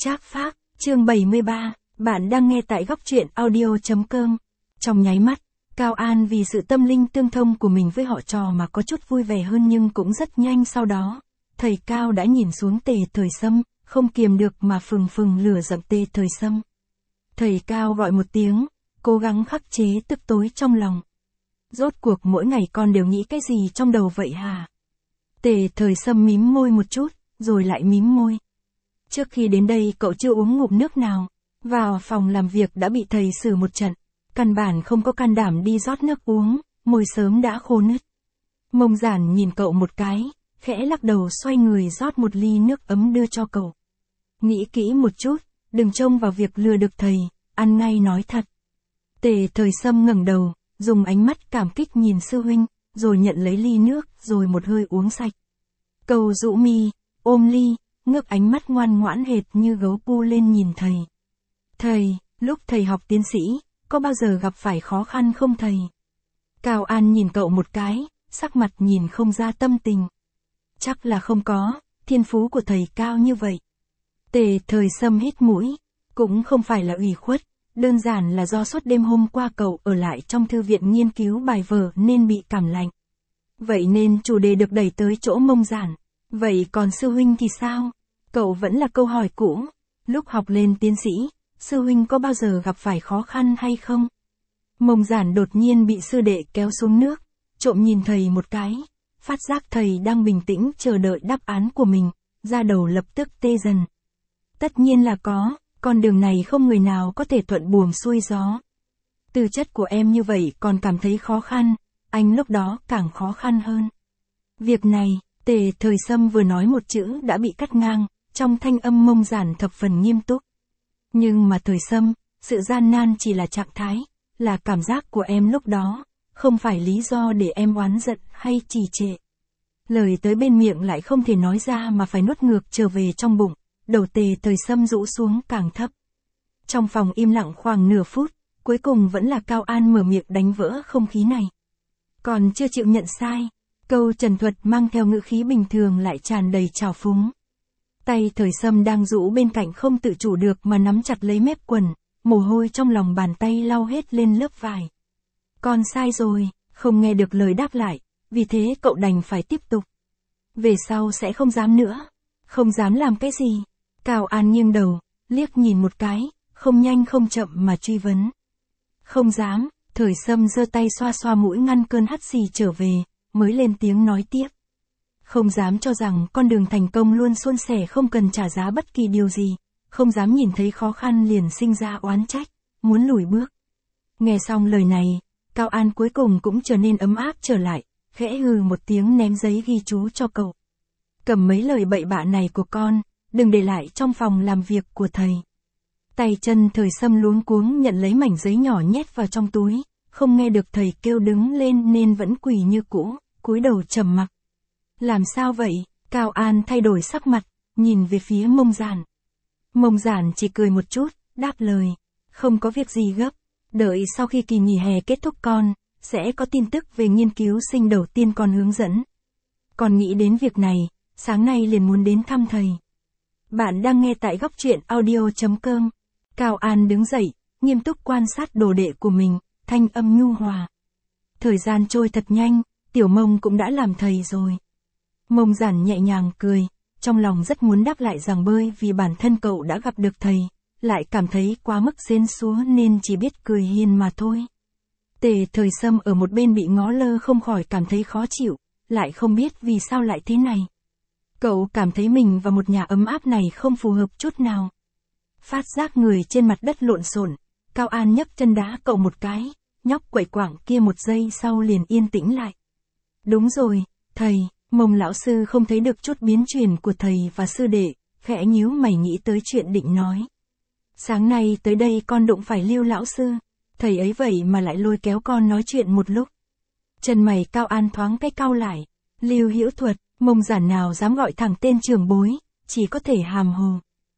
Trác Phác, chương 73, bạn đang nghe tại góc truyện audio.com. Trong nháy mắt, Cao An vì sự tâm linh tương thông của mình với họ trò mà có chút vui vẻ hơn, nhưng cũng rất nhanh sau đó. Thầy Cao đã nhìn xuống Tề Thời Sâm, không kiềm được mà phừng phừng lửa giận Tề Thời Sâm. Thầy Cao gọi một tiếng, cố gắng khắc chế tức tối trong lòng. Rốt cuộc mỗi ngày con đều nghĩ cái gì trong đầu vậy hả? Tề Thời Sâm mím môi một chút, rồi lại mím môi. Trước khi đến đây cậu chưa uống ngụm nước nào, vào phòng làm việc đã bị thầy xử một trận, căn bản không có can đảm đi rót nước uống, môi sớm đã khô nứt. Mông Giản nhìn cậu một cái, khẽ lắc đầu xoay người rót một ly nước ấm đưa cho cậu. Nghĩ kỹ một chút, đừng trông vào việc lừa được thầy, ăn ngay nói thật. Tề Thời Sâm ngẩng đầu, dùng ánh mắt cảm kích nhìn sư huynh, rồi nhận lấy ly nước, rồi một hơi uống sạch. Cậu rũ mi, ôm ly, ngước ánh mắt ngoan ngoãn hệt như gấu pu lên nhìn thầy. Thầy, lúc thầy học tiến sĩ, có bao giờ gặp phải khó khăn không thầy? Cao An nhìn cậu một cái, sắc mặt nhìn không ra tâm tình. Chắc là không có, thiên phú của thầy cao như vậy. Tề Thời Sâm hít mũi, cũng không phải là ủy khuất, đơn giản là do suốt đêm hôm qua cậu ở lại trong thư viện nghiên cứu bài vở nên bị cảm lạnh. Vậy nên chủ đề được đẩy tới chỗ Mông Giản. Vậy còn sư huynh thì sao? Cậu vẫn là câu hỏi cũ. Lúc học lên tiến sĩ, sư huynh có bao giờ gặp phải khó khăn hay không? Mông Giản đột nhiên bị sư đệ kéo xuống nước, trộm nhìn thầy một cái, phát giác thầy đang bình tĩnh chờ đợi đáp án của mình, da đầu lập tức tê dần. Tất nhiên là có, con đường này không người nào có thể thuận buồm xuôi gió. Tư chất của em như vậy còn cảm thấy khó khăn, anh lúc đó càng khó khăn hơn. Việc này, Tề Thời Sâm vừa nói một chữ đã bị cắt ngang, trong thanh âm Mông Giản thập phần nghiêm túc. Nhưng mà Thời Sâm, sự gian nan chỉ là trạng thái, là cảm giác của em lúc đó, không phải lý do để em oán giận hay trì trệ. Lời tới bên miệng lại không thể nói ra mà phải nuốt ngược trở về trong bụng, đầu Tề Thời Sâm rũ xuống càng thấp. Trong phòng im lặng khoảng nửa phút, cuối cùng vẫn là Cao An mở miệng đánh vỡ không khí này. Còn chưa chịu nhận sai, câu trần thuật mang theo ngữ khí bình thường lại tràn đầy trào phúng. Tay Thời Sâm đang rũ bên cạnh không tự chủ được mà nắm chặt lấy mép quần, mồ hôi trong lòng bàn tay lau hết lên lớp vải. Con sai rồi, không nghe được lời đáp lại, vì thế cậu đành phải tiếp tục. Về sau sẽ không dám nữa. Không dám làm cái gì? Cao An nghiêng đầu, liếc nhìn một cái, không nhanh không chậm mà truy vấn. Không dám. Thời Sâm giơ tay xoa xoa mũi ngăn cơn hắt xì trở về, mới lên tiếng nói tiếp. Không dám cho rằng con đường thành công luôn suôn sẻ không cần trả giá bất kỳ điều gì, không dám nhìn thấy khó khăn liền sinh ra oán trách, muốn lùi bước. Nghe xong lời này, Cao An cuối cùng cũng trở nên ấm áp trở lại, khẽ hừ một tiếng ném giấy ghi chú cho cậu. Cầm mấy lời bậy bạ này của con, đừng để lại trong phòng làm việc của thầy. Tay chân Thời Sâm luống cuống nhận lấy mảnh giấy nhỏ nhét vào trong túi, không nghe được thầy kêu đứng lên nên vẫn quỳ như cũ, cúi đầu trầm mặc. Làm sao vậy? Cao An thay đổi sắc mặt, nhìn về phía Mông Giản. Mông Giản chỉ cười một chút, đáp lời. Không có việc gì gấp, đợi sau khi kỳ nghỉ hè kết thúc con, sẽ có tin tức về nghiên cứu sinh đầu tiên con hướng dẫn. Còn nghĩ đến việc này, sáng nay liền muốn đến thăm thầy. Bạn đang nghe tại góc truyện audio.com. Cao An đứng dậy, nghiêm túc quan sát đồ đệ của mình, thanh âm nhu hòa. Thời gian trôi thật nhanh, Tiểu Mông cũng đã làm thầy rồi. Mông Giản nhẹ nhàng cười, trong lòng rất muốn đáp lại rằng bơi vì bản thân cậu đã gặp được thầy, lại cảm thấy quá mức xến xúa nên chỉ biết cười hiền mà thôi. Tề Thời Sâm ở một bên bị ngó lơ không khỏi cảm thấy khó chịu, lại không biết vì sao lại thế này. Cậu cảm thấy mình và một nhà ấm áp này không phù hợp chút nào. Phát giác người trên mặt đất lộn xộn, Cao An nhấc chân đá cậu một cái, nhóc quậy quạng kia một giây sau liền yên tĩnh lại. Đúng rồi, thầy, Mông lão sư không thấy được chút biến chuyển của thầy và sư đệ, khẽ nhíu mày nghĩ tới chuyện định nói. Sáng nay tới đây con đụng phải Lưu lão sư, thầy ấy vậy mà lại lôi kéo con nói chuyện một lúc. Chân mày Cao An thoáng cái cau lại, Lưu Hữu Thuật, Mông Giản nào dám gọi thẳng tên trưởng bối, chỉ có thể hàm hồ.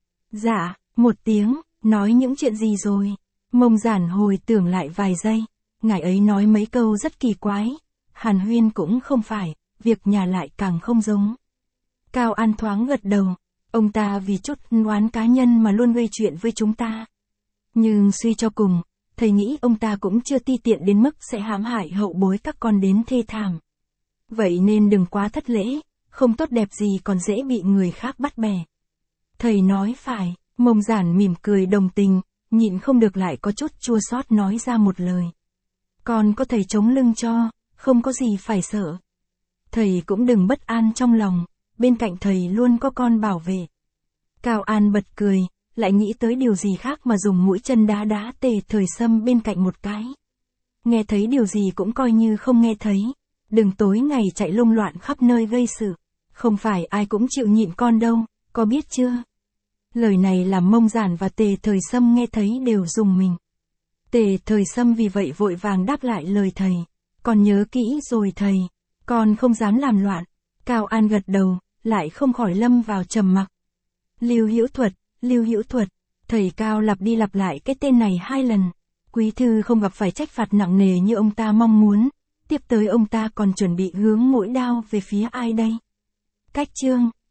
Dạ, một tiếng, nói những chuyện gì rồi? Mông Giản hồi tưởng lại vài giây, ngài ấy nói mấy câu rất kỳ quái, hàn huyên cũng không phải, việc nhà lại càng không giống. Cao An thoáng gật đầu, Ông ta vì chút oán cá nhân mà luôn gây chuyện với chúng ta. Nhưng suy cho cùng, thầy nghĩ ông ta cũng chưa ti tiện đến mức sẽ hãm hại hậu bối các con đến thê thảm. Vậy nên đừng quá thất lễ, không tốt đẹp gì còn dễ bị người khác bắt bẻ. Thầy nói phải, Mông Giản mỉm cười đồng tình, nhịn không được lại có chút chua xót nói ra một lời. Con có thầy chống lưng cho, không có gì phải sợ. Thầy cũng đừng bất an trong lòng, bên cạnh thầy luôn có con bảo vệ. Cao An bật cười, lại nghĩ tới điều gì khác mà dùng mũi chân đá đá Tề Thời Sâm bên cạnh một cái. Nghe thấy điều gì cũng coi như không nghe thấy, đừng tối ngày chạy lung loạn khắp nơi gây sự, không phải ai cũng chịu nhịn con đâu, có biết chưa? Lời này làm Mông Giản và Tề Thời Sâm nghe thấy đều rùng mình. Tề Thời Sâm vì vậy vội vàng đáp lại lời thầy, con nhớ kỹ rồi thầy, con không dám làm loạn. Cao An gật đầu, lại không khỏi lâm vào trầm mặc. Lưu Hữu Thuật, thầy Cao lặp đi lặp lại cái tên này 2 lần. Quý thư không gặp phải trách phạt nặng nề như ông ta mong muốn, tiếp tới ông ta còn chuẩn bị hướng mũi đao về phía ai đây? Cách chương